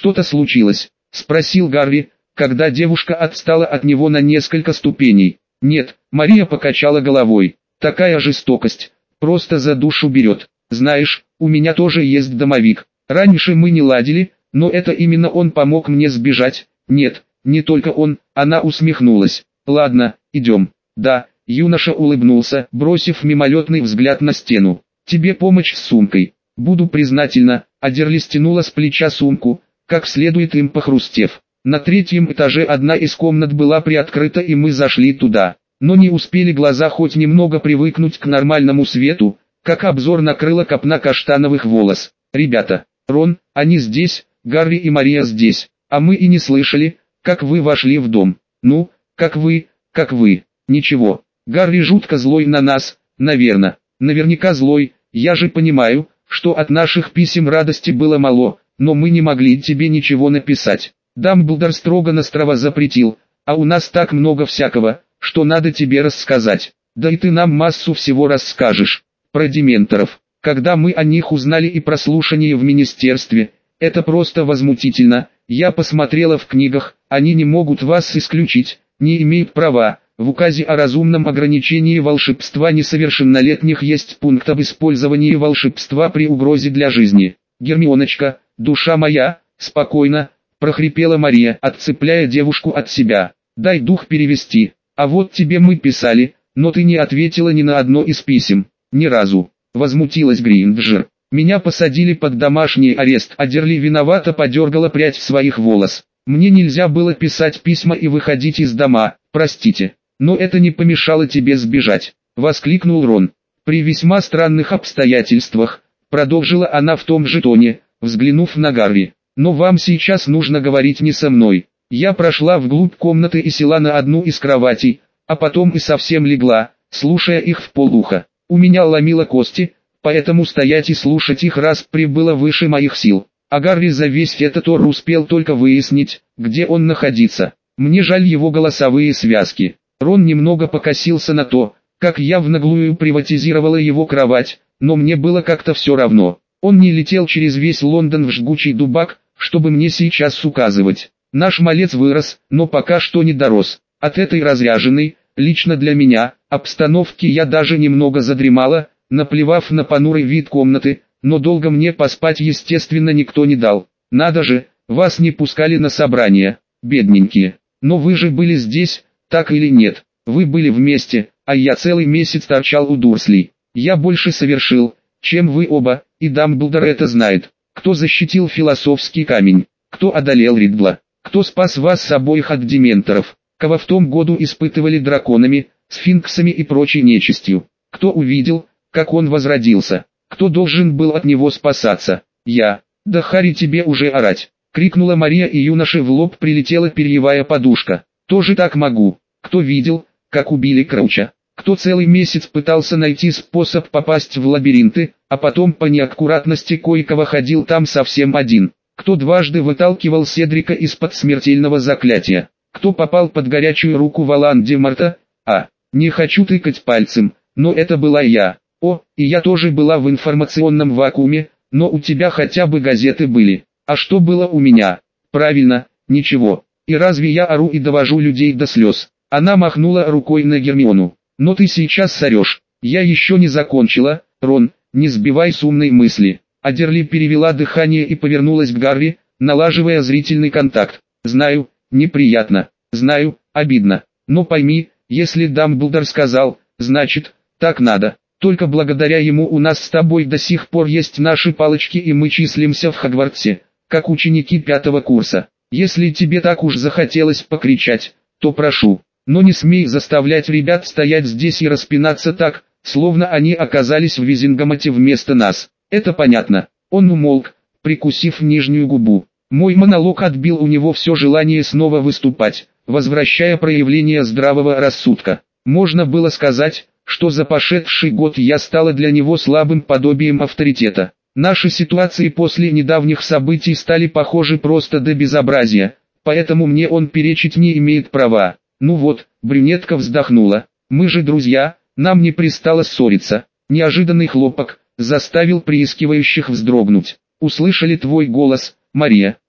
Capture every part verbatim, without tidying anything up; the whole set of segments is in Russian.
«Что-то случилось?» – спросил Гарри, когда девушка отстала от него на несколько ступеней. «Нет», – Мария покачала головой. «Такая жестокость, просто за душу берет. Знаешь, у меня тоже есть домовик. Раньше мы не ладили, но это именно он помог мне сбежать». «Нет, не только он», – она усмехнулась. «Ладно, идем». «Да», – юноша улыбнулся, бросив мимолетный взгляд на стену. «Тебе помочь с сумкой?» «Буду признательна», – Адерли стянула с плеча сумку, как следует им похрустев. На третьем этаже одна из комнат была приоткрыта, и мы зашли туда. Но не успели глаза хоть немного привыкнуть к нормальному свету, как обзор накрыла копна каштановых волос. «Ребята, Рон, они здесь, Гарри и Мария здесь, а мы и не слышали, как вы вошли в дом». «Ну, как вы, как вы, ничего, Гарри жутко злой на нас, наверное, наверняка злой, я же понимаю, что от наших писем радости было мало, но мы не могли тебе ничего написать. Дамблдор строго-настрого запретил, а у нас так много всякого, что надо тебе рассказать. Да и ты нам массу всего расскажешь. Про дементоров. Когда мы о них узнали и про слушание в министерстве, это просто возмутительно. Я посмотрела в книгах, они не могут вас исключить, не имеют права. В указе о разумном ограничении волшебства несовершеннолетних есть пункт об использовании волшебства при угрозе для жизни. Гермионочка, душа моя, спокойно, прохрипела Мария, отцепляя девушку от себя. Дай дух перевести. А вот тебе мы писали, но ты не ответила ни на одно из писем. Ни разу. Возмутилась Гринджер. Меня посадили под домашний арест. Адерли виновато подергала прядь своих волос. Мне нельзя было писать письма и выходить из дома, простите. Но это не помешало тебе сбежать. Воскликнул Рон. При весьма странных обстоятельствах, продолжила она в том же тоне, взглянув на Гарри. Но вам сейчас нужно говорить не со мной. Я прошла вглубь комнаты и села на одну из кроватей, а потом и совсем легла, слушая их вполуха. У меня ломило кости, поэтому стоять и слушать их распри было выше моих сил. А Гарри за весь этот ор успел только выяснить, где он находится. Мне жаль его голосовые связки. Рон немного покосился на то, как я в наглую приватизировала его кровать, но мне было как-то все равно. Он не летел через весь Лондон в жгучий дубак, чтобы мне сейчас указывать. Наш малец вырос, но пока что не дорос. От этой разряженной, лично для меня, обстановки я даже немного задремала, наплевав на понурый вид комнаты, но долго мне поспать естественно никто не дал. Надо же, вас не пускали на собрания, бедненькие. Но вы же были здесь, так или нет? Вы были вместе, а я целый месяц торчал у Дурслей. Я больше совершил, чем вы оба, и Дамблдор это знает. Кто защитил философский камень? Кто одолел Риддла? Кто спас вас обоих от дементоров? Кого в том году испытывали драконами, сфинксами и прочей нечистью? Кто увидел, как он возродился? Кто должен был от него спасаться? Я. Да Харри, тебе уже орать! Крикнула Мария, и юноше в лоб прилетела перьевая подушка. Тоже так могу. Кто видел, как убили Крауча? Кто целый месяц пытался найти способ попасть в лабиринты, а потом по неаккуратности кое-кого ходил там совсем один? Кто дважды выталкивал Седрика из-под смертельного заклятия? Кто попал под горячую руку Волан-де-Морта? А, не хочу тыкать пальцем, но это была я. О, и я тоже была в информационном вакууме, но у тебя хотя бы газеты были. А что было у меня? Правильно, ничего. И разве я ору и довожу людей до слез? Она махнула рукой на Гермиону. Но ты сейчас сорешь. Я еще не закончила, Рон, не сбивай с умной мысли. Адерли перевела дыхание и повернулась к Гарри, налаживая зрительный контакт. Знаю, неприятно, знаю, обидно. Но пойми, если Дамблдор сказал, значит, так надо. Только благодаря ему у нас с тобой до сих пор есть наши палочки, и мы числимся в Хогвартсе, как ученики пятого курса. Если тебе так уж захотелось покричать, то прошу, но не смей заставлять ребят стоять здесь и распинаться так, словно они оказались в Визингамоте вместо нас. Это понятно. Он умолк, прикусив нижнюю губу. Мой монолог отбил у него все желание снова выступать, возвращая проявление здравого рассудка. Можно было сказать, что за прошедший год я стала для него слабым подобием авторитета. Наши ситуации после недавних событий стали похожи просто до безобразия, поэтому мне он перечить не имеет права. Ну вот, брюнетка вздохнула. Мы же друзья, нам не пристало ссориться. Неожиданный хлопок заставил приискивающих вздрогнуть. Услышали твой голос, Мария.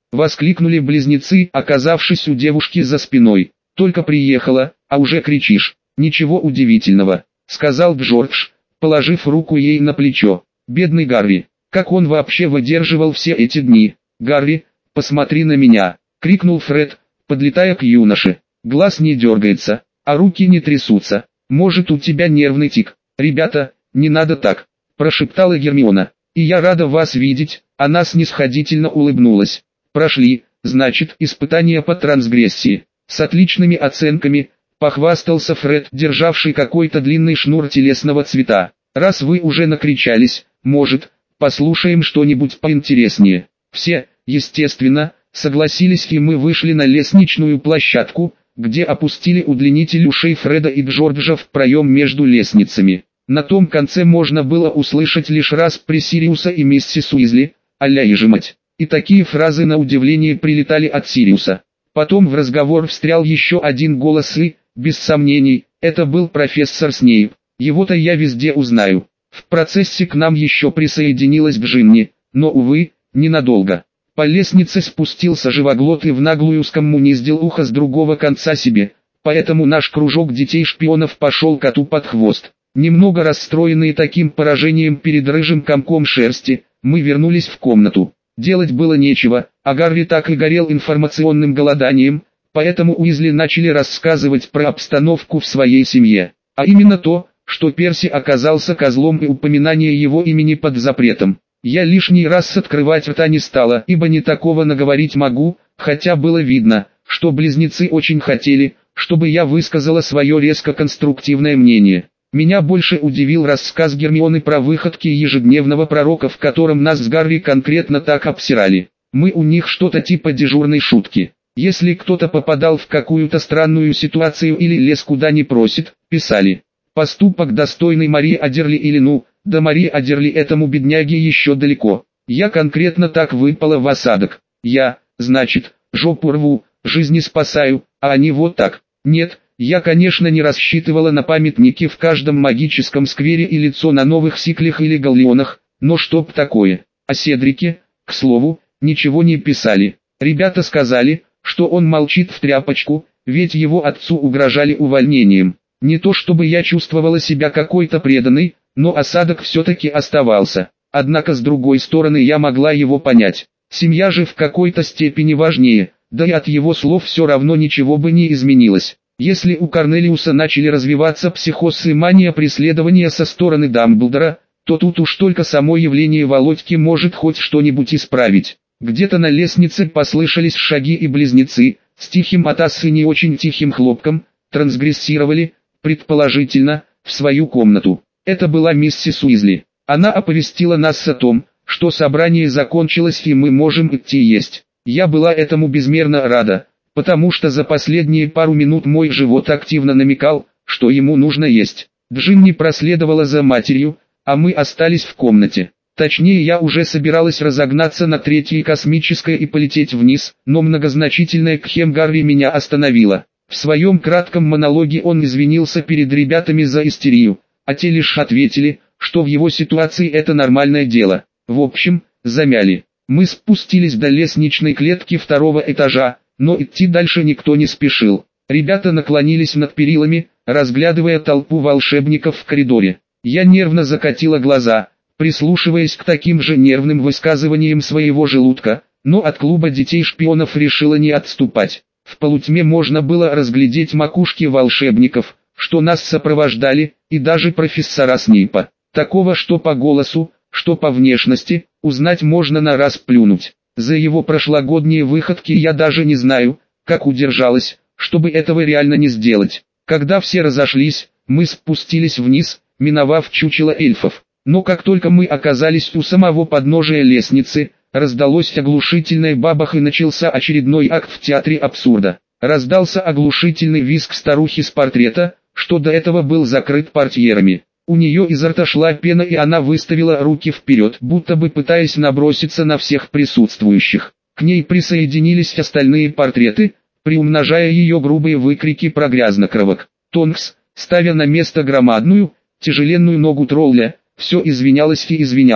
Воскликнули близнецы, оказавшись у девушки за спиной. «Только приехала, а уже кричишь». «Ничего удивительного», — сказал Джордж, положив руку ей на плечо. «Бедный Гарри, как он вообще выдерживал все эти дни?» «Гарри, посмотри на меня», — крикнул Фред, подлетая к юноше. «Глаз не дергается, а руки не трясутся. Может, у тебя нервный тик?» «Ребята, не надо так», — прошептала Гермиона. «И я рада вас видеть», — она снисходительно улыбнулась. «Прошли, значит, испытания по трансгрессии. С отличными оценками», — похвастался Фред, державший какой-то длинный шнур телесного цвета. «Раз вы уже накричались, может, послушаем что-нибудь поинтереснее». Все, естественно, согласились, и мы вышли на лестничную площадку, где опустили удлинитель ушей Фреда и Джорджа в проем между лестницами. На том конце можно было услышать лишь распри Сириуса и миссис Уизли, а-ля «Ижи мать». И такие фразы на удивление прилетали от Сириуса. Потом в разговор встрял еще один голос и, без сомнений, это был профессор Снейп. Его-то я везде узнаю. В процессе к нам еще присоединилась Джинни, но, увы, ненадолго. По лестнице спустился живоглот и в наглую скоммуниздил ухо с другого конца себе, поэтому наш кружок детей-шпионов пошел коту под хвост. Немного расстроенные таким поражением перед рыжим комком шерсти, мы вернулись в комнату. Делать было нечего, а Гарри так и горел информационным голоданием, поэтому Уизли начали рассказывать про обстановку в своей семье. А именно то, что Перси оказался козлом и упоминание его имени под запретом. Я лишний раз открывать рта не стала, ибо не такого наговорить могу, хотя было видно, что близнецы очень хотели, чтобы я высказала свое резко конструктивное мнение. Меня больше удивил рассказ Гермионы про выходки ежедневного пророка, в котором нас с Гарри конкретно так обсирали. Мы у них что-то типа дежурной шутки. Если кто-то попадал в какую-то странную ситуацию или лез куда не просит, писали: «Поступок достойный Марии Адерли» или «Ну, до Марии Адерли этому бедняге еще далеко». Я конкретно так выпала в осадок. Я, значит, жопу рву, жизни спасаю, а они вот так. Нет, я, конечно, не рассчитывала на памятники в каждом магическом сквере и лицо на новых сиклях или галлеонах, но чтоб такое. О Седрике, к слову, ничего не писали. Ребята сказали, что он молчит в тряпочку, ведь его отцу угрожали увольнением. Не то чтобы я чувствовала себя какой-то преданной, но осадок все-таки оставался. Однако с другой стороны я могла его понять. Семья же в какой-то степени важнее, да и от его слов все равно ничего бы не изменилось. Если у Корнелиуса начали развиваться психоз и мания преследования со стороны Дамблдора, то тут уж только само явление Володьки может хоть что-нибудь исправить. Где-то на лестнице послышались шаги, и близнецы, с тихим атас и не очень тихим хлопком, трансгрессировали, предположительно, в свою комнату. Это была миссис Уизли. Она оповестила нас о том, что собрание закончилось и мы можем идти есть. Я была этому безмерно рада, потому что за последние пару минут мой живот активно намекал, что ему нужно есть. Джинни проследовала за матерью, а мы остались в комнате. Точнее, я уже собиралась разогнаться на третьей космической и полететь вниз, но многозначительная Кхем Гарри меня остановила. В своем кратком монологе он извинился перед ребятами за истерию, а те лишь ответили, что в его ситуации это нормальное дело. В общем, замяли. Мы спустились до лестничной клетки второго этажа, но идти дальше никто не спешил. Ребята наклонились над перилами, разглядывая толпу волшебников в коридоре. Я нервно закатила глаза, прислушиваясь к таким же нервным высказываниям своего желудка, но от клуба детей-шпионов решила не отступать. В полутьме можно было разглядеть макушки волшебников, что нас сопровождали, и даже профессора Снейпа. Такого, что по голосу, что по внешности, узнать можно на раз плюнуть. За его прошлогодние выходки я даже не знаю, как удержалась, чтобы этого реально не сделать. Когда все разошлись, мы спустились вниз, миновав чучело эльфов. Но как только мы оказались у самого подножия лестницы, раздалось оглушительное бабах и начался очередной акт в театре абсурда. Раздался оглушительный визг старухи с портрета, что до этого был закрыт портьерами. У нее изо рта шла пена, и она выставила руки вперед, будто бы пытаясь наброситься на всех присутствующих. К ней присоединились остальные портреты, приумножая ее грубые выкрики про грязнокровок. Тонкс, ставя на место громадную, тяжеленную ногу тролля, все извинялась и извинялась.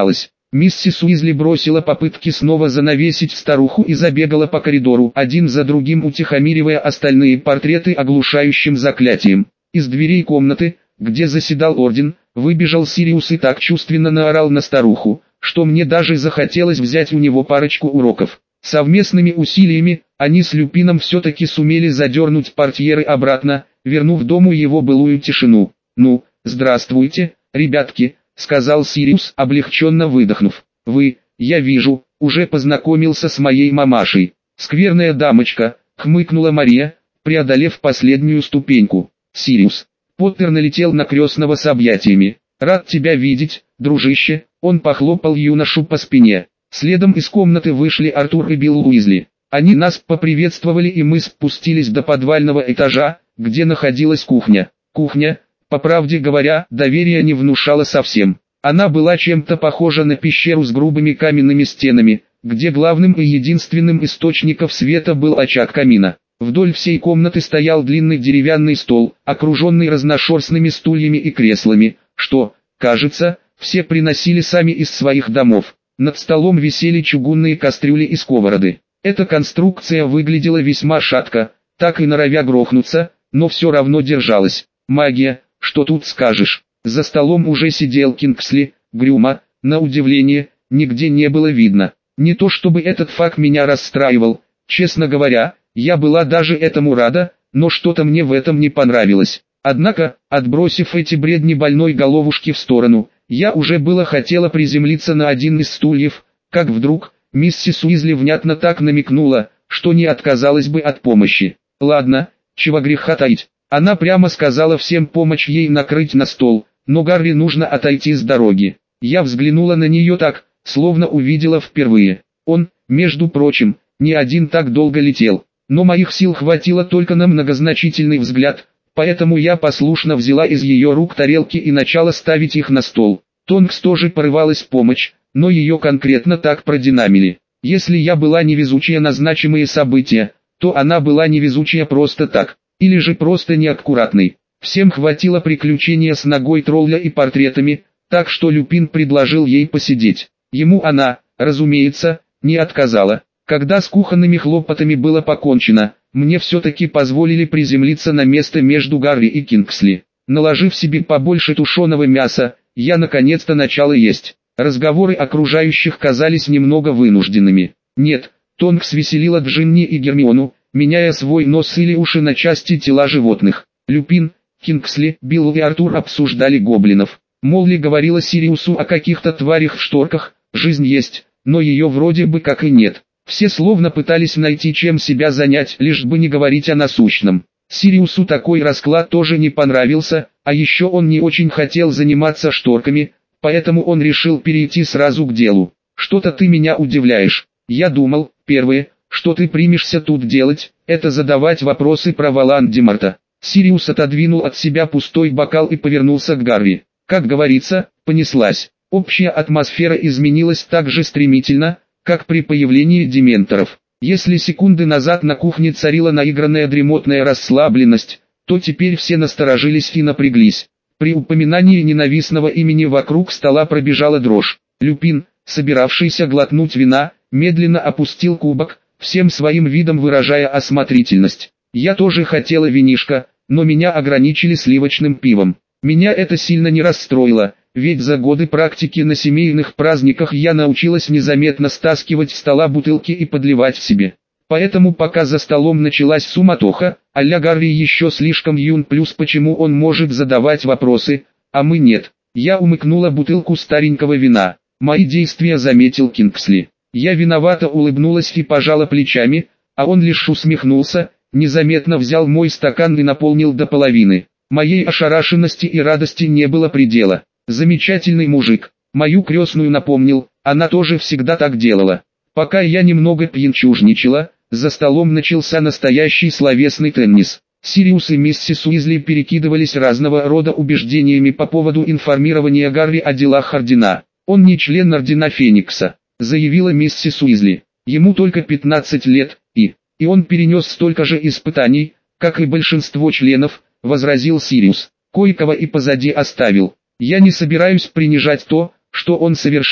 Миссис Уизли бросила попытки снова занавесить старуху и забегала по коридору, один за другим утихомиривая остальные портреты оглушающим заклятием. Из дверей комнаты, где заседал орден, выбежал Сириус и так чувственно наорал на старуху, что мне даже захотелось взять у него парочку уроков. Совместными усилиями, они с Люпином все-таки сумели задернуть портьеры обратно, вернув дому его былую тишину. «Ну, здравствуйте, ребятки», — сказал Сириус, облегченно выдохнув. «Вы, я вижу, уже познакомился с моей мамашей». «Скверная дамочка», — хмыкнула Мария, преодолев последнюю ступеньку. «Сириус». Поттер налетел на крестного с объятиями. «Рад тебя видеть, дружище», — он похлопал юношу по спине. Следом из комнаты вышли Артур и Билл Уизли. Они нас поприветствовали, и мы спустились до подвального этажа, где находилась кухня. Кухня, по правде говоря, доверия не внушала совсем. Она была чем-то похожа на пещеру с грубыми каменными стенами, где главным и единственным источником света был очаг камина. Вдоль всей комнаты стоял длинный деревянный стол, окруженный разношерстными стульями и креслами, что, кажется, все приносили сами из своих домов. Над столом висели чугунные кастрюли и сковороды. Эта конструкция выглядела весьма шатко, так и норовя грохнуться, но все равно держалась. Магия, что тут скажешь. За столом уже сидел Кингсли, Грюма, на удивление, нигде не было видно. Не то чтобы этот факт меня расстраивал, честно говоря, я была даже этому рада, но что-то мне в этом не понравилось. Однако, отбросив эти бредни больной головушки в сторону, я уже было хотела приземлиться на один из стульев, как вдруг, миссис Уизли внятно так намекнула, что не отказалась бы от помощи. Ладно, чего греха таить. Она прямо сказала всем помочь ей накрыть на стол, но Гарри нужно отойти с дороги. Я взглянула на нее так, словно увидела впервые. Он, между прочим, не один так долго летел, но моих сил хватило только на многозначительный взгляд, поэтому я послушно взяла из ее рук тарелки и начала ставить их на стол. Тонкс тоже порывалась помочь, но ее конкретно так продинамили. Если я была невезучая на значимые события, то она была невезучая просто так, или же просто неаккуратной. Всем хватило приключения с ногой тролля и портретами, так что Люпин предложил ей посидеть. Ему она, разумеется, не отказала. Когда с кухонными хлопотами было покончено, мне все-таки позволили приземлиться на место между Гарри и Кингсли. Наложив себе побольше тушеного мяса, я наконец-то начала есть. Разговоры окружающих казались немного вынужденными. Нет, Тонкс веселила Джинни и Гермиону, меняя свой нос или уши на части тела животных. Люпин, Кингсли, Билл и Артур обсуждали гоблинов. Молли говорила Сириусу о каких-то тварях в шторках, жизнь есть, но ее вроде бы как и нет. Все словно пытались найти чем себя занять, лишь бы не говорить о насущном. Сириусу такой расклад тоже не понравился, а еще он не очень хотел заниматься шторками, поэтому он решил перейти сразу к делу. «Что-то ты меня удивляешь. Я думал, первое, что ты примешься тут делать, это задавать вопросы про Волан-де-Морта». Сириус отодвинул от себя пустой бокал и повернулся к Гарри. Как говорится, понеслась. Общая атмосфера изменилась так же стремительно, как при появлении дементоров. Если секунды назад на кухне царила наигранная дремотная расслабленность, то теперь все насторожились и напряглись. При упоминании ненавистного имени вокруг стола пробежала дрожь. Люпин, собиравшийся глотнуть вина, медленно опустил кубок, всем своим видом выражая осмотрительность. Я тоже хотела винишко, но меня ограничили сливочным пивом. Меня это сильно не расстроило, ведь за годы практики на семейных праздниках я научилась незаметно стаскивать с стола бутылки и подливать себе. Поэтому пока за столом началась суматоха, а-ля Гарри еще слишком юн, плюс почему он может задавать вопросы, а мы нет. Я умыкнула бутылку старенького вина. Мои действия заметил Кингсли. Я виновато улыбнулась и пожала плечами, а он лишь усмехнулся, незаметно взял мой стакан и наполнил до половины. Моей ошарашенности и радости не было предела. Замечательный мужик. Мою крестную напомнил, она тоже всегда так делала. Пока я немного пьянчужничала, за столом начался настоящий словесный теннис. Сириус и миссис Уизли перекидывались разного рода убеждениями по поводу информирования Гарри о делах Ордена. «Он не член Ордена Феникса», — заявила миссис Уизли. «Ему только пятнадцать лет, и... и он перенес столько же испытаний, как и большинство членов», — возразил Сириус. «Кое-кого и позади оставил. Я не собираюсь принижать то, что он совершил.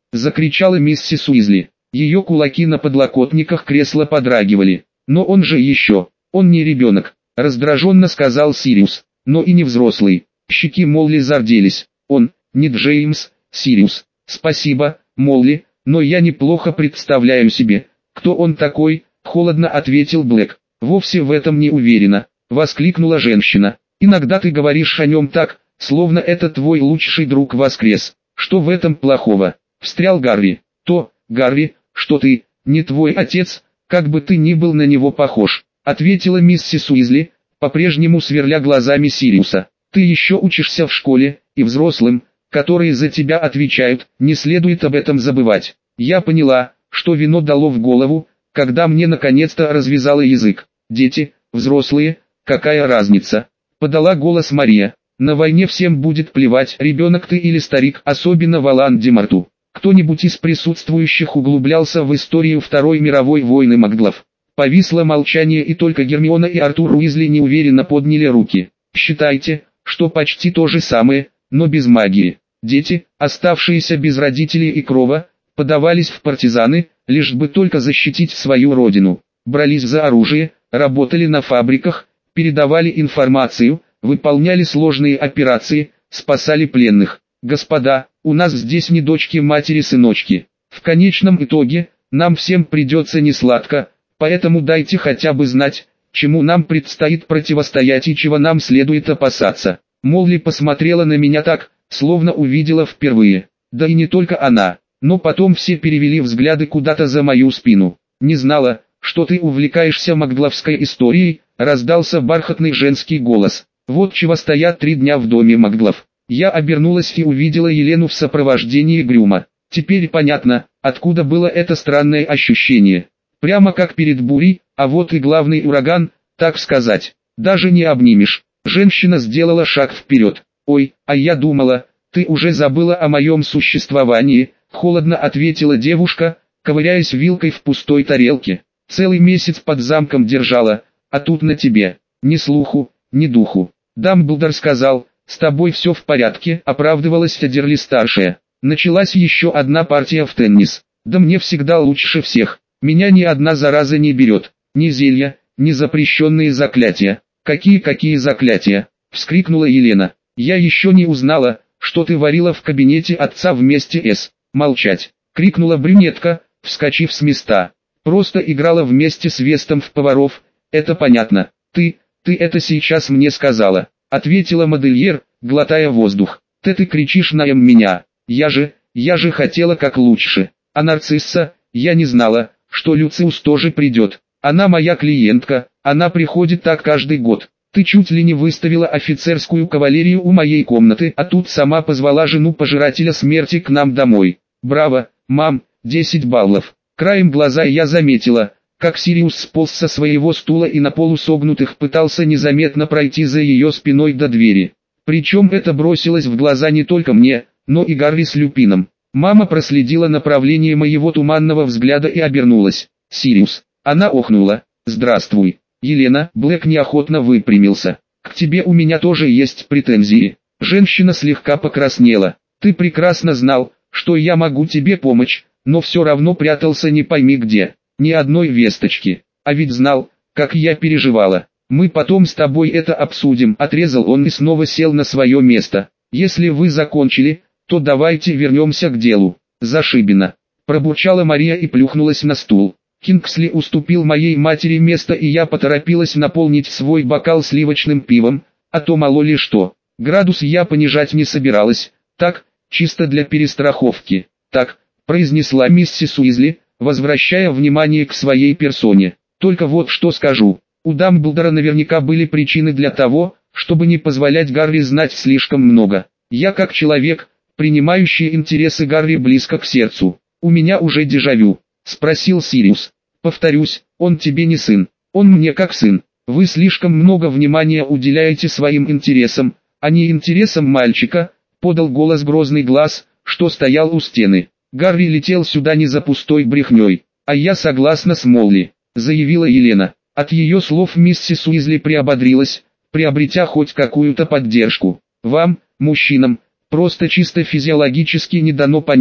закричала миссис Уизли. Ее кулаки на подлокотниках кресла подрагивали. «Но он же еще, он не ребенок», раздраженно сказал Сириус, «но и не взрослый». Щеки Молли зарделись. «Он, не Джеймс, Сириус». «Спасибо, Молли, но я неплохо представляю себе, кто он такой», холодно ответил Блэк. «Вовсе в этом не уверена», воскликнула женщина. «Иногда ты говоришь о нем так, словно это твой лучший друг воскрес. Что в этом плохого?» Встрял Гарри. «То, Гарри, что ты, не твой отец, как бы ты ни был на него похож», ответила миссис Уизли, по-прежнему сверля глазами Сириуса. «Ты еще учишься в школе, и взрослым, которые за тебя отвечают, не следует об этом забывать. Я поняла, что вино дало в голову, когда мне наконец-то развязало язык. Дети, взрослые, какая разница?» Подала голос Мария. «На войне всем будет плевать, ребенок ты или старик, особенно Волан-де-Морту». Кто-нибудь из присутствующих углублялся в историю Второй мировой войны маглов? Повисло молчание, и только Гермиона и Артур Уизли неуверенно подняли руки. «Считайте, что почти то же самое, но без магии». Дети, оставшиеся без родителей и крова, подавались в партизаны, лишь бы только защитить свою родину. Брались за оружие, работали на фабриках, передавали информацию, выполняли сложные операции, спасали пленных. «Господа, у нас здесь не дочки-матери-сыночки. В конечном итоге, нам всем придется несладко, поэтому дайте хотя бы знать, чему нам предстоит противостоять и чего нам следует опасаться». Молли посмотрела на меня так, словно увидела впервые. Да и не только она, но потом все перевели взгляды куда-то за мою спину. «Не знала, что ты увлекаешься магловской историей», раздался бархатный женский голос. «Вот чего стоят три дня в доме маглов». Я обернулась и увидела Елену в сопровождении Грюма. Теперь понятно, откуда было это странное ощущение. Прямо как перед бурей, а вот и главный ураган, так сказать. Даже не обнимешь. Женщина сделала шаг вперед. «Ой, а я думала, ты уже забыла о моем существовании», холодно ответила девушка, ковыряясь вилкой в пустой тарелке. «Целый месяц под замком держала, а тут на тебе. Ни слуху, ни духу. Дамблдор сказал, с тобой все в порядке», оправдывалась Адерли-старшая. Началась еще одна партия в теннис. «Да мне всегда лучше всех. Меня ни одна зараза не берет. Ни зелья, ни запрещенные заклятия». «Какие-какие заклятия?» — вскрикнула Елена. «Я еще не узнала, что ты варила в кабинете отца вместе с...» «Молчать!» — крикнула брюнетка, вскочив с места. «Просто играла вместе с Вестом в поваров, это понятно. Ты, ты это сейчас мне сказала», — ответила модельер, глотая воздух. «Ты ты кричишь на М меня. Я же, я же хотела как лучше. А Нарцисса, я не знала, что Люциус тоже придет. Она моя клиентка, она приходит так каждый год. Ты чуть ли не выставила офицерскую кавалерию у моей комнаты, а тут сама позвала жену пожирателя смерти к нам домой. Браво, мам, десять баллов». Краем глаза я заметила, как Сириус сполз со своего стула и на полусогнутых пытался незаметно пройти за ее спиной до двери. Причем это бросилось в глаза не только мне, но и Гарри с Люпином. Мама проследила направление моего туманного взгляда и обернулась. «Сириус». Она охнула. «Здравствуй, Елена». Блэк неохотно выпрямился. «К тебе у меня тоже есть претензии». Женщина слегка покраснела. «Ты прекрасно знал, что я могу тебе помочь, но все равно прятался не пойми где. Ни одной весточки. А ведь знал, как я переживала. Мы потом с тобой это обсудим», отрезал он и снова сел на свое место. «Если вы закончили, то давайте вернемся к делу». «Зашибено», пробурчала Мария и плюхнулась на стул. «Кингсли уступил моей матери место, и я поторопилась наполнить свой бокал сливочным пивом, а то мало ли что. Градус я понижать не собиралась, так, чисто для перестраховки». «Так», произнесла миссис Уизли, возвращая внимание к своей персоне. «Только вот что скажу. У Дамблдора наверняка были причины для того, чтобы не позволять Гарри знать слишком много. Я как человек, принимающий интересы Гарри близко к сердцу. У меня уже дежавю», — спросил Сириус. «Повторюсь, он тебе не сын. Он мне как сын. Вы слишком много внимания уделяете своим интересам, а не интересам мальчика», — подал голос грозный глаз, что стоял у стены. «Гарри летел сюда не за пустой брехней, а я согласна с Молли», — заявила Елена. От ее слов миссис Уизли приободрилась, приобретя хоть какую-то поддержку. «Вам, мужчинам, просто чисто физиологически не дано понять,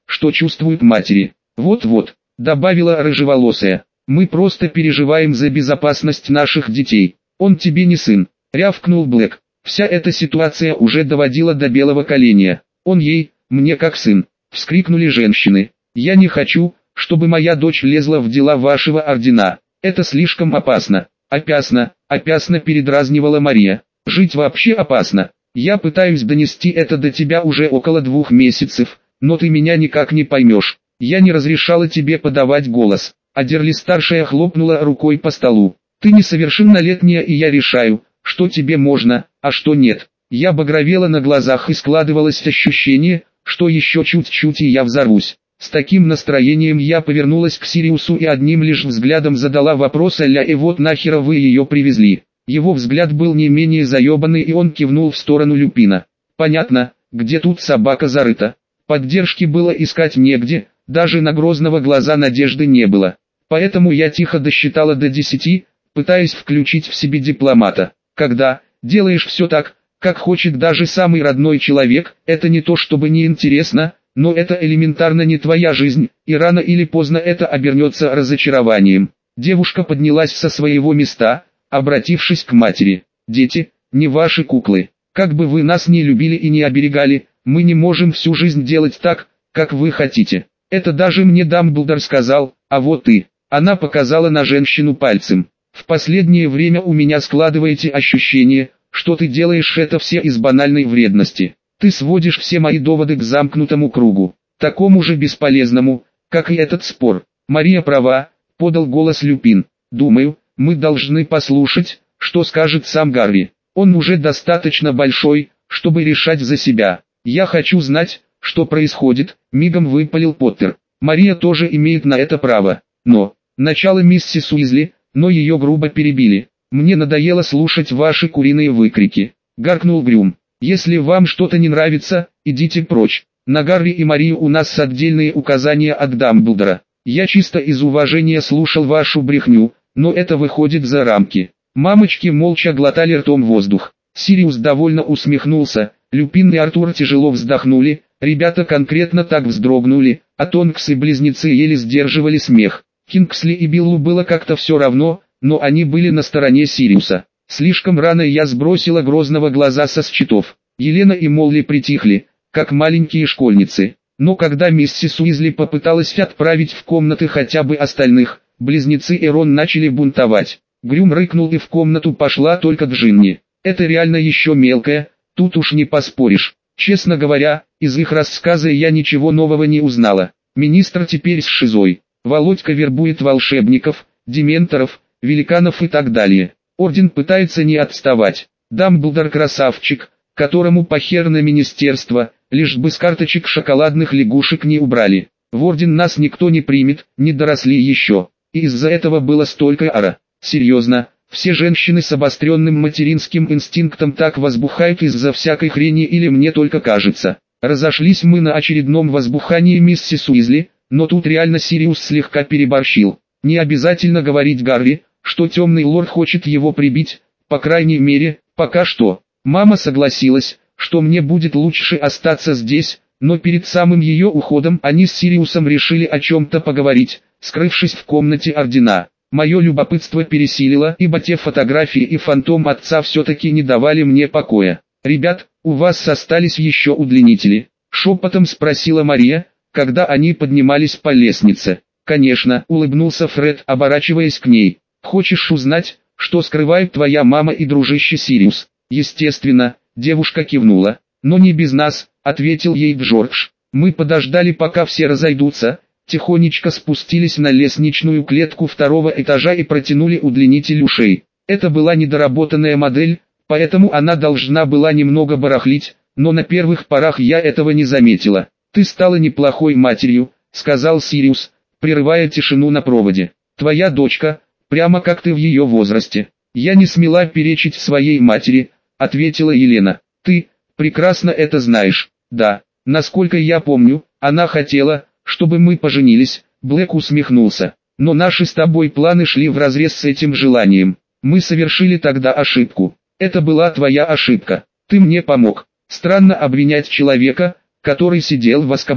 что чувствуют матери. Вот-вот, добавила рыжеволосая, мы просто переживаем за безопасность наших детей. Он тебе не сын, рявкнул Блэк. Вся эта ситуация уже доводила до белого коленя. Он ей, мне как сын, вскрикнули женщины. Я не хочу, чтобы моя дочь лезла в дела вашего ордена. Это слишком опасно. Опасно, опасно, передразнивала Мария. Жить вообще опасно. Я пытаюсь донести это до тебя уже около двух месяцев, но ты меня никак не поймешь. Я не разрешала тебе подавать голос. Адерли-старшая хлопнула рукой по столу. Ты несовершеннолетняя, и я решаю, что тебе можно, а что нет. Я багровела на глазах и складывалось ощущение, что еще чуть-чуть и я взорвусь. С таким настроением я повернулась к Сириусу и одним лишь взглядом задала вопрос: аля и вот нахера вы ее привезли? Его взгляд был не менее заебанный, и он кивнул в сторону Люпина. Понятно, где тут собака зарыта. Поддержки было искать негде, даже на Грозного глаза надежды не было. Поэтому я тихо досчитала до десяти, пытаясь включить в себе дипломата. Когда делаешь все так, как хочет даже самый родной человек, это не то чтобы неинтересно, но это элементарно не твоя жизнь, и рано или поздно это обернется разочарованием. Девушка поднялась со своего места, обратившись к матери. «Дети, не ваши куклы. Как бы вы нас не любили и не оберегали, мы не можем всю жизнь делать так, как вы хотите. Это даже мне Дамблдор сказал, а вот ты». Она показала на женщину пальцем. «В последнее время у меня складываете ощущение, что ты делаешь это все из банальной вредности. Ты сводишь все мои доводы к замкнутому кругу, такому же бесполезному, как и этот спор». «Мария права», — подал голос Люпин. «Думаю, мы должны послушать, что скажет сам Гарри. Он уже достаточно большой, чтобы решать за себя. Я хочу знать, что происходит», — мигом выпалил Поттер. «Мария тоже имеет на это право. Но...» Начало миссис Уизли, но ее грубо перебили. «Мне надоело слушать ваши куриные выкрики», — гаркнул Грюм. «Если вам что-то не нравится, идите прочь. На Гарри и Марию у нас отдельные указания от Дамблдора. Я чисто из уважения слушал вашу брехню, но это выходит за рамки». Мамочки молча глотали ртом воздух. Сириус довольно усмехнулся, Люпин и Артур тяжело вздохнули, ребята конкретно так вздрогнули, а Тонкс и близнецы еле сдерживали смех. Кингсли и Биллу было как-то все равно, но они были на стороне Сириуса. Слишком рано я сбросила Грозного глаза со счетов. Елена и Молли притихли, как маленькие школьницы. Но когда миссис Уизли попыталась отправить в комнаты хотя бы остальных, близнецы и Рон начали бунтовать. Грюм рыкнул, и в комнату пошла только Джинни. Это реально еще мелкая, тут уж не поспоришь. Честно говоря, из их рассказа я ничего нового не узнала. Министр теперь с шизой. Володька вербует волшебников, дементоров, великанов и так далее. Орден пытается не отставать. Дамблдор красавчик, которому похер на министерство, лишь бы с карточек шоколадных лягушек не убрали. В орден нас никто не примет, не доросли еще. И из-за этого было столько ора. Серьезно, все женщины с обостренным материнским инстинктом так возбухают из-за всякой хрени, или мне только кажется? Разошлись мы на очередном возбухании миссис Уизли, но тут реально Сириус слегка переборщил. Не обязательно говорить Гарри, что темный лорд хочет его прибить, по крайней мере, пока что. Мама согласилась, что мне будет лучше остаться здесь, но перед самым ее уходом они с Сириусом решили о чем-то поговорить, скрывшись в комнате ордена. Мое любопытство пересилило, ибо те фотографии и фантом отца все-таки не давали мне покоя. «Ребят, у вас остались еще удлинители?» — шепотом спросила Мария, когда они поднимались по лестнице. «Конечно», — улыбнулся Фред, оборачиваясь к ней. «Хочешь узнать, что скрывают твоя мама и дружище Сириус?» «Естественно», — девушка кивнула. «Но не без нас», — ответил ей Джордж. «Мы подождали, пока все разойдутся, тихонечко спустились на лестничную клетку второго этажа и протянули удлинитель ушей. Это была недоработанная модель, поэтому она должна была немного барахлить, но на первых порах я этого не заметила». «Ты стала неплохой матерью», — сказал Сириус, прерывая тишину на проводе. «Твоя дочка, прямо как ты в ее возрасте». «Я не смела перечить своей матери», — ответила Елена. «Ты прекрасно это знаешь». «Да, насколько я помню, она хотела, чтобы мы поженились», — Блэк усмехнулся. «Но наши с тобой планы шли вразрез с этим желанием. Мы совершили тогда ошибку. Это была твоя ошибка. Ты мне помог. Странно обвинять человека, который сидел в Азкабане,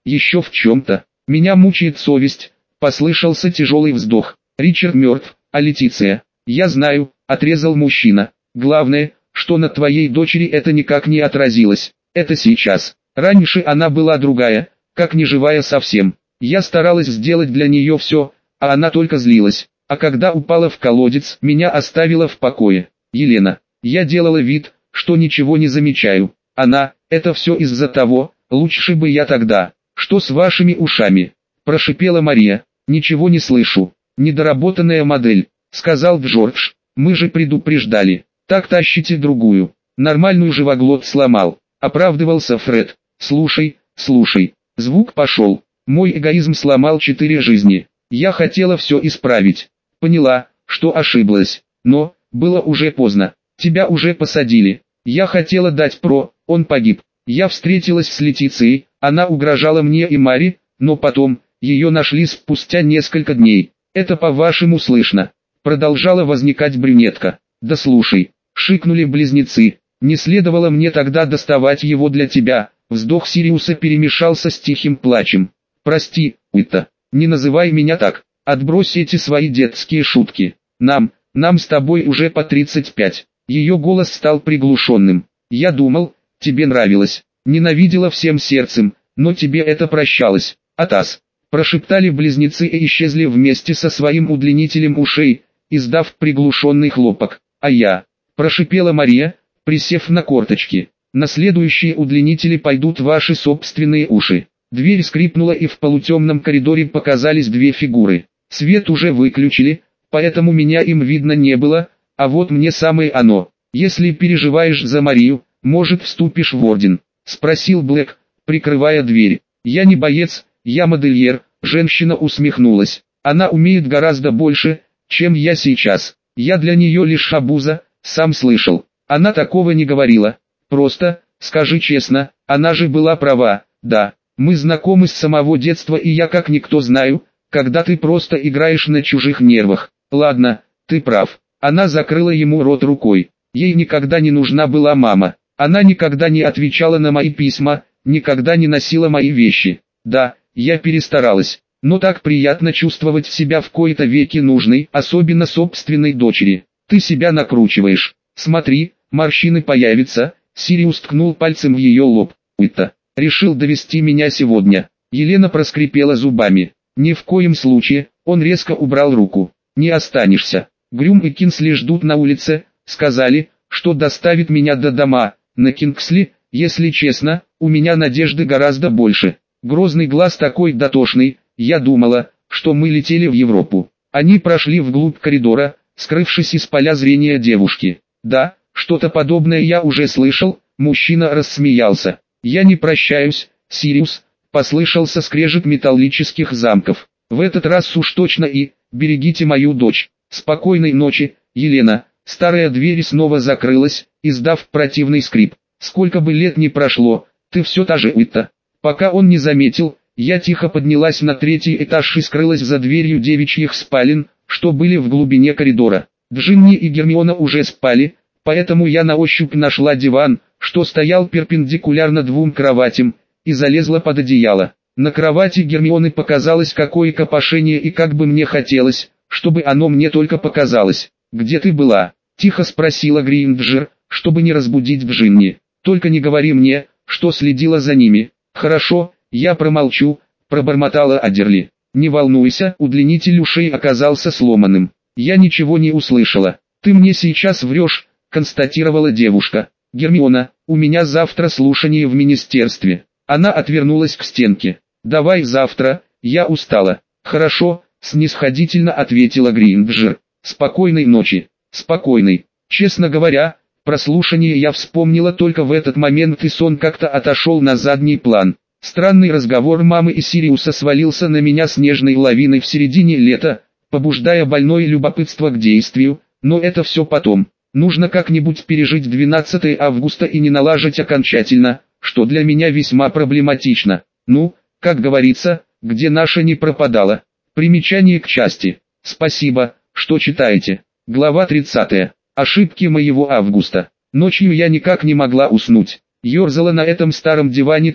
еще в чем-то. Меня мучает совесть, послышался тяжелый вздох. Ричард мертв, а Летиция? Я знаю, отрезал мужчина. Главное, что на твоей дочери это никак не отразилось. Это сейчас. Раньше она была другая, как неживая совсем. Я старалась сделать для нее все, а она только злилась. А когда упала в колодец, меня оставила в покое. Елена, я делала вид, что ничего не замечаю. Она, это все из-за того, лучше бы я тогда. Что с вашими ушами? Прошипела Мария. Ничего не слышу. Недоработанная модель, сказал Джордж. Мы же предупреждали. Так тащите другую. Нормальную живоглот сломал. Оправдывался Фред. Слушай, слушай. Звук пошел. Мой эгоизм сломал четыре жизни. Я хотела все исправить. Поняла, что ошиблась. Но, было уже поздно. Тебя уже посадили. Я хотела дать про, он погиб. Я встретилась с Летицией, она угрожала мне и Маре, но потом, ее нашли спустя несколько дней. Это по-вашему слышно? Продолжала возникать брюнетка. Да слушай, шикнули близнецы. Не следовало мне тогда доставать его для тебя. Вздох Сириуса перемешался с тихим плачем. Прости, Уитта, не называй меня так. Отбрось эти свои детские шутки. Нам, нам с тобой уже по тридцать пять. Ее голос стал приглушенным. Я думал, тебе нравилось. Ненавидела всем сердцем, но тебе это прощалось. Атас. Прошептали близнецы и исчезли вместе со своим удлинителем ушей, издав приглушенный хлопок. А я, прошипела Мария, присев на корточки. На следующие удлинители пойдут ваши собственные уши. Дверь скрипнула, и в полутемном коридоре показались две фигуры. Свет уже выключили, поэтому меня им видно не было, а вот мне самое оно. Если переживаешь за Марию, может, вступишь в орден? Спросил Блэк, прикрывая дверь. Я не боец, я модельер. Женщина усмехнулась. Она умеет гораздо больше, чем я сейчас. Я для нее лишь обуза, сам слышал. Она такого не говорила. Просто, скажи честно, она же была права. Да, мы знакомы с самого детства, и я как никто знаю, когда ты просто играешь на чужих нервах. Ладно, ты прав. Она закрыла ему рот рукой. Ей никогда не нужна была мама. Она никогда не отвечала на мои письма, никогда не носила мои вещи. Да, я перестаралась, но так приятно чувствовать себя в кои-то веки нужной, особенно собственной дочери. Ты себя накручиваешь. Смотри, морщины появятся. Сириус ткнул пальцем в ее лоб. Уитта, решил довести меня сегодня. Елена проскрипела зубами. Ни в коем случае. Он резко убрал руку. Не останешься. Грюм и Кинсли ждут на улице. Сказали, что доставит меня до дома. На Кингсли, если честно, у меня надежды гораздо больше. Грозный глаз такой дотошный. Я думала, что мы летели в Европу. Они прошли вглубь коридора, скрывшись из поля зрения девушки. Да, что-то подобное я уже слышал. Мужчина рассмеялся. Я не прощаюсь, Сириус. Послышался скрежет металлических замков. В этот раз уж точно и, берегите мою дочь. Спокойной ночи, Елена. Старая дверь снова закрылась, издав противный скрип. Сколько бы лет ни прошло, ты все та же Уитта. Пока он не заметил, я тихо поднялась на третий этаж и скрылась за дверью девичьих спален, что были в глубине коридора. Джинни и Гермиона уже спали, поэтому я на ощупь нашла диван, что стоял перпендикулярно двум кроватям, и залезла под одеяло. На кровати Гермионы показалось какое копошение, и как бы мне хотелось, чтобы оно мне только показалось. «Где ты была?» – тихо спросила Грейнджер, чтобы не разбудить Джинни. «Только не говори мне, что следила за ними». «Хорошо, я промолчу», – пробормотала Адерли. «Не волнуйся, удлинитель ушей оказался сломанным. Я ничего не услышала». «Ты мне сейчас врешь», – констатировала девушка. «Гермиона, у меня завтра слушание в министерстве». Она отвернулась к стенке. «Давай завтра, я устала». «Хорошо», – снисходительно ответила Грейнджер. «Спокойной ночи». «Спокойной». Честно говоря, про слушание я вспомнила только в этот момент, и сон как-то отошел на задний план. Странный разговор мамы и Сириуса свалился на меня снежной лавиной в середине лета, побуждая больное любопытство к действию, но это все потом. Нужно как-нибудь пережить двенадцатое августа и не налажать окончательно, что для меня весьма проблематично. Ну, как говорится, где наша не пропадала. Примечание к части. Спасибо, что читаете. Глава тридцатая. Ошибки моего Августа. Ночью я никак не могла уснуть. Ёрзала на этом старом диване так,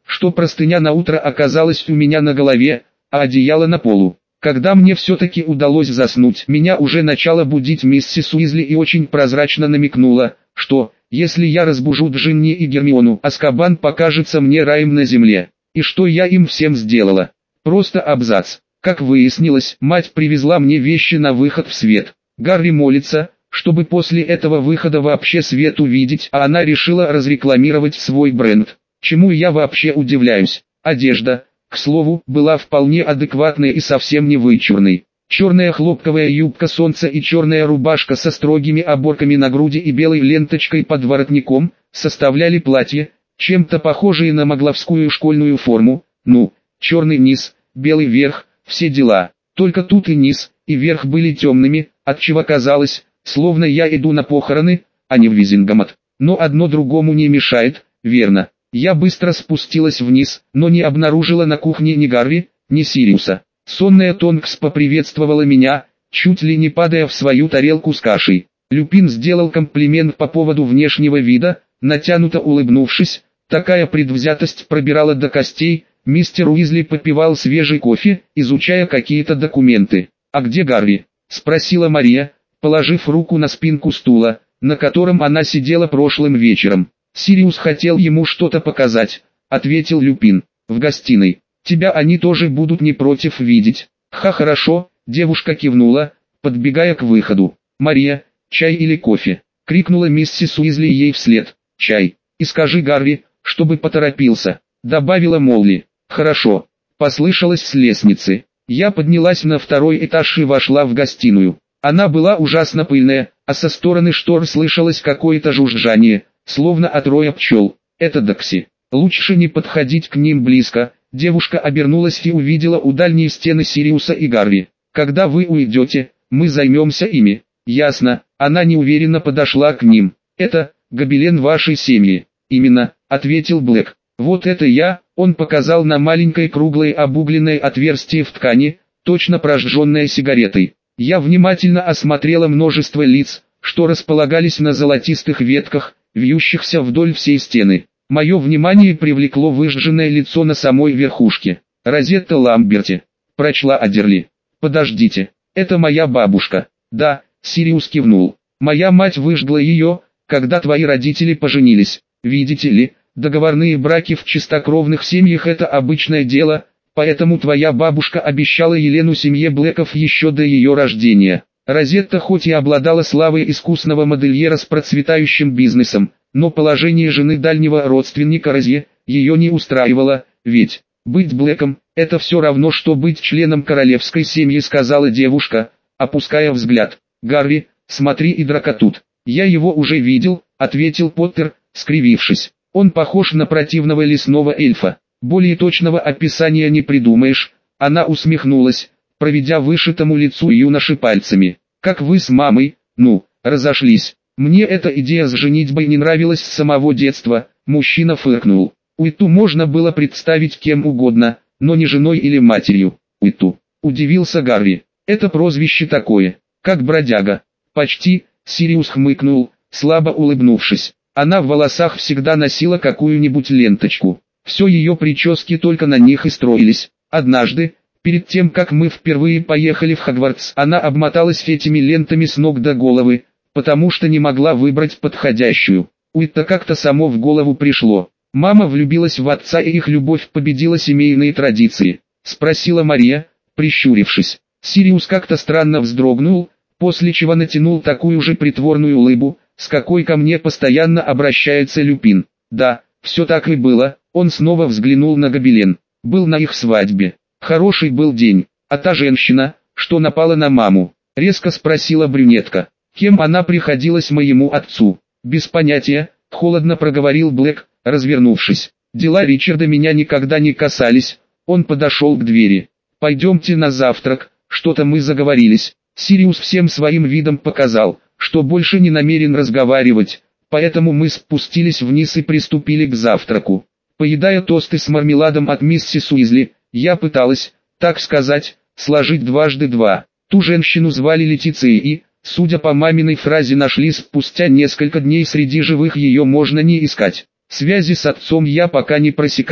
что простыня на утро оказалась у меня на голове, а одеяло на полу. Когда мне все-таки удалось заснуть, меня уже начала будить миссис Уизли и очень прозрачно намекнула, что, если я разбужу Джинни и Гермиону, Азкабан покажется мне раем на земле. И что я им всем сделала? Просто абзац. Как выяснилось, мать привезла мне вещи на выход в свет. Гарри молится, чтобы после этого выхода вообще свет увидеть, а она решила разрекламировать свой бренд. Чему я вообще удивляюсь? Одежда, к слову, была вполне адекватной и совсем не вычурной. Черная хлопковая юбка солнца и черная рубашка со строгими оборками на груди и белой ленточкой под воротником составляли платье, чем-то похожее на магловскую школьную форму. Ну, черный низ, белый верх, все дела. Только тут и низ, и верх были темными, отчего казалось, словно я иду на похороны, а не в Визингамот. Но одно другому не мешает, верно. Я быстро спустилась вниз, но не обнаружила на кухне ни Гарри, ни Сириуса. Сонная Тонкс поприветствовала меня, чуть ли не падая в свою тарелку с кашей. Люпин сделал комплимент по поводу внешнего вида, натянуто улыбнувшись, такая предвзятость пробирала до костей. Мистер Уизли попивал свежий кофе, изучая какие-то документы. «А где Гарри?» – спросила Мария, положив руку на спинку стула, на котором она сидела прошлым вечером. «Сириус хотел ему что-то показать», — ответил Люпин. «В гостиной. Тебя они тоже будут не против видеть». «Ха, хорошо», — девушка кивнула, подбегая к выходу. «Мария, чай или кофе?» — крикнула миссис Уизли ей вслед. «Чай. И скажи Гарри, чтобы поторопился», — добавила Молли. «Хорошо», — послышалось с лестницы. Я поднялась на второй этаж и вошла в гостиную. Она была ужасно пыльная, а со стороны штор слышалось какое-то жужжание, словно от роя пчел. «Это Дакси. Лучше не подходить к ним близко». Девушка обернулась и увидела у дальней стены Сириуса и Гарри. «Когда вы уйдете, мы займемся ими». «Ясно». Она неуверенно подошла к ним. «Это гобелен вашей семьи». «Именно», — ответил Блэк. «Вот это я», — он показал на маленькое круглое обугленное отверстие в ткани, точно прожженное сигаретой. Я внимательно осмотрела множество лиц, что располагались на золотистых ветках, вьющихся вдоль всей стены. Мое внимание привлекло выжженное лицо на самой верхушке. «Розетта Ламберти», — прочла Адерли. «Подождите, это моя бабушка». «Да», — Сириус кивнул. «Моя мать выжгла ее, когда твои родители поженились. Видите ли, договорные браки в чистокровных семьях — это обычное дело, поэтому твоя бабушка обещала Елену семье Блэков еще до ее рождения». Розетта хоть и обладала славой искусного модельера с процветающим бизнесом, но положение жены дальнего родственника Розье ее не устраивало, ведь быть Блэком – это все равно, что быть членом королевской семьи, сказала девушка, опуская взгляд. «Гарри, смотри, и драка тут». «Я его уже видел», – ответил Поттер, скривившись. «Он похож на противного лесного эльфа. Более точного описания не придумаешь». Она усмехнулась, проведя вышитому лицу юноши пальцами. «Как вы с мамой, ну, разошлись. Мне эта идея с женитьбой не нравилась с самого детства», мужчина фыркнул. Уиту можно было представить кем угодно, но не женой или матерью. «Уиту», удивился Гарри. «Это прозвище такое, как бродяга». «Почти», Сириус хмыкнул, слабо улыбнувшись. Она в волосах всегда носила какую-нибудь ленточку. Все ее прически только на них и строились. Однажды, перед тем как мы впервые поехали в Хогвартс, она обмоталась этими лентами с ног до головы, потому что не могла выбрать подходящую. Уитта как-то само в голову пришло. «Мама влюбилась в отца, и их любовь победила семейные традиции?» — спросила Мария, прищурившись. Сириус как-то странно вздрогнул, после чего натянул такую же притворную улыбку, с какой ко мне постоянно обращается Люпин. «Да, все так и было». Он снова взглянул на гобелен. «Был на их свадьбе. Хороший был день. А та женщина, что напала на маму?» — резко спросила брюнетка. «Кем она приходилась моему отцу?» «Без понятия», — холодно проговорил Блэк, развернувшись. «Дела Ричарда меня никогда не касались». Он подошел к двери. «Пойдемте на завтрак, что-то мы заговорились». Сириус всем своим видом показал, что больше не намерен разговаривать, поэтому мы спустились вниз и приступили к завтраку. Поедая тосты с мармеладом от миссис Уизли, я пыталась, так сказать, сложить дважды два. Ту женщину звали Летицией и, судя по маминой фразе, нашли спустя несколько дней, среди живых ее можно не искать. Связи с отцом я пока не просекаю.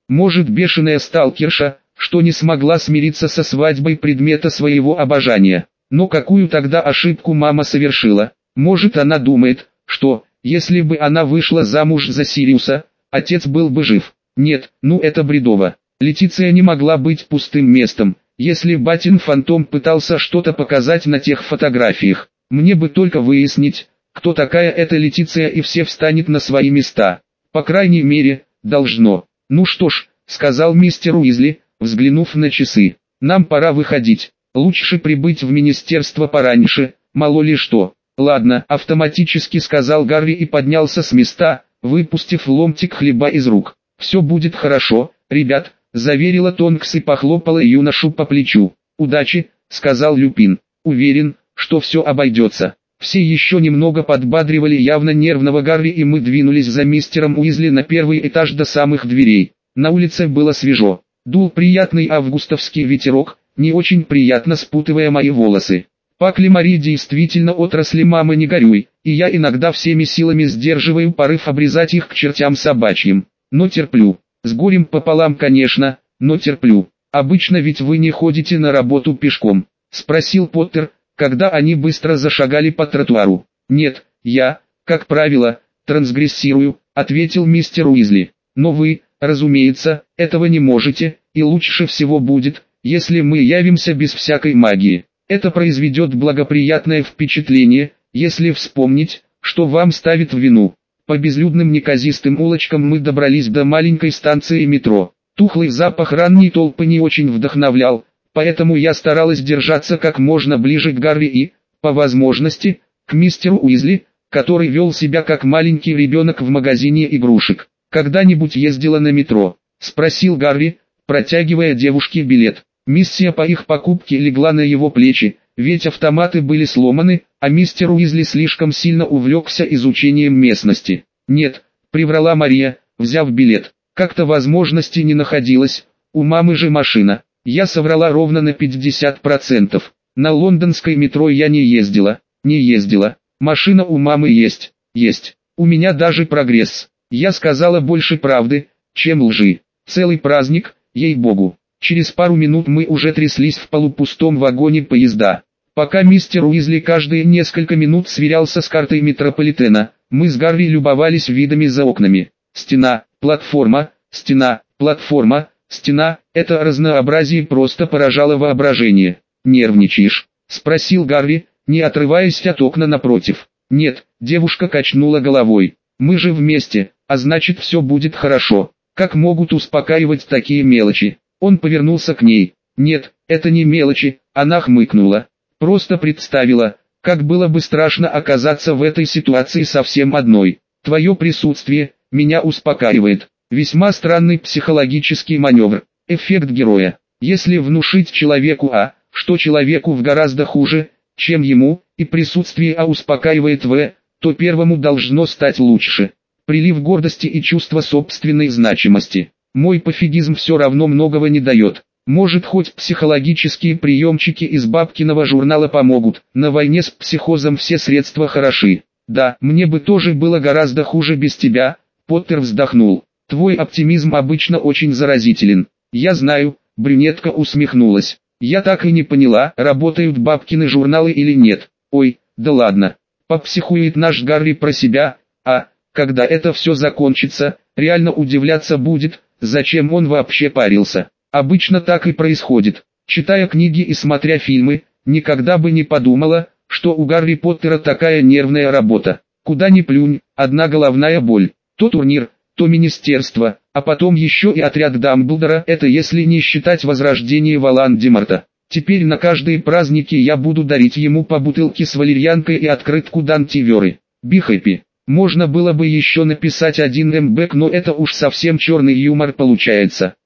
Может, бешеная сталкерша, что не смогла смириться со свадьбой предмета своего обожания. Но какую тогда ошибку мама совершила? Может, она думает, что, если бы она вышла замуж за Сириуса, отец был бы жив. Нет, ну это бредово. Летиция не могла быть пустым местом, если батин фантом пытался что-то показать на тех фотографиях. Мне бы только выяснить, кто такая эта Летиция, и все встанет на свои места. По крайней мере, должно. Ну что ж, сказал мистер Уизли, взглянув на часы. Нам пора выходить. Лучше прибыть в министерство пораньше, мало ли что. Ладно, автоматически сказал Гарри и поднялся с места, выпустив ломтик хлеба из рук. Все будет хорошо, ребят, заверила Тонкс и похлопала юношу по плечу. Удачи, сказал Люпин. Уверен, что все обойдется. Все еще немного подбадривали явно нервного Гарри, и мы двинулись за мистером Уизли на первый этаж до самых дверей. На улице было свежо. Дул приятный августовский ветерок, не очень приятно спутывая мои волосы. Пакли Мари действительно отросли, мама не горюй, и я иногда всеми силами сдерживаю порыв обрезать их к чертям собачьим. Но терплю. С горем пополам, конечно, но терплю. Обычно ведь вы не ходите на работу пешком, спросил Поттер, когда они быстро зашагали по тротуару. Нет, я, как правило, трансгрессирую, ответил мистер Уизли. Но вы, разумеется, этого не можете, и лучше всего будет, если мы явимся без всякой магии. Это произведет благоприятное впечатление, если вспомнить, что вам ставит в вину. По безлюдным неказистым улочкам мы добрались до маленькой станции метро. Тухлый запах ранней толпы не очень вдохновлял, поэтому я старалась держаться как можно ближе к Гарри и, по возможности, к мистеру Уизли, который вел себя как маленький ребенок в магазине игрушек. «Когда-нибудь ездила на метро?» – спросил Гарри, протягивая девушке билет. Миссия по их покупке легла на его плечи, ведь автоматы были сломаны, а мистер Уизли слишком сильно увлекся изучением местности. «Нет», – приврала Мария, взяв билет. «Как-то возможности не находилось, у мамы же машина». Я соврала ровно на пятьдесят процентов. На лондонской метро я не ездила, не ездила. Машина у мамы есть, есть. У меня даже прогресс. Я сказала больше правды, чем лжи. Целый праздник, ей-богу. Через пару минут мы уже тряслись в полупустом вагоне поезда. Пока мистер Уизли каждые несколько минут сверялся с картой метрополитена, мы с Гарри любовались видами за окнами. Стена, платформа, стена, платформа, стена. Это разнообразие просто поражало воображение. «Нервничаешь?» – спросил Гарри, не отрываясь от окна напротив. «Нет», – девушка качнула головой. «Мы же вместе, а значит все будет хорошо. Как могут успокаивать такие мелочи?» Он повернулся к ней. «Нет, это не мелочи», – она хмыкнула. «Просто представила, как было бы страшно оказаться в этой ситуации совсем одной. Твое присутствие меня успокаивает». Весьма странный психологический маневр. Эффект героя. Если внушить человеку А, что человеку в гораздо хуже, чем ему, и присутствие А успокаивает В, то первому должно стать лучше. Прилив гордости и чувство собственной значимости. Мой пофигизм все равно многого не дает. Может, хоть психологические приемчики из бабкиного журнала помогут. На войне с психозом все средства хороши. Да, мне бы тоже было гораздо хуже без тебя. Поттер вздохнул. Твой оптимизм обычно очень заразителен. Я знаю, брюнетка усмехнулась. Я так и не поняла, работают бабкины журналы или нет. Ой, да ладно. Попсихует наш Гарри про себя, а, когда это все закончится, реально удивляться будет, зачем он вообще парился. Обычно так и происходит. Читая книги и смотря фильмы, никогда бы не подумала, что у Гарри Поттера такая нервная работа. Куда ни плюнь, одна головная боль. То турнир, то министерство, а потом еще и отряд Дамблдора, это если не считать возрождение Волан-де-Морта. Теперь на каждые праздники я буду дарить ему по бутылке с валерьянкой и открытку Дантиверы. Be happy. Можно было бы еще написать один эмбэк, но это уж совсем черный юмор получается.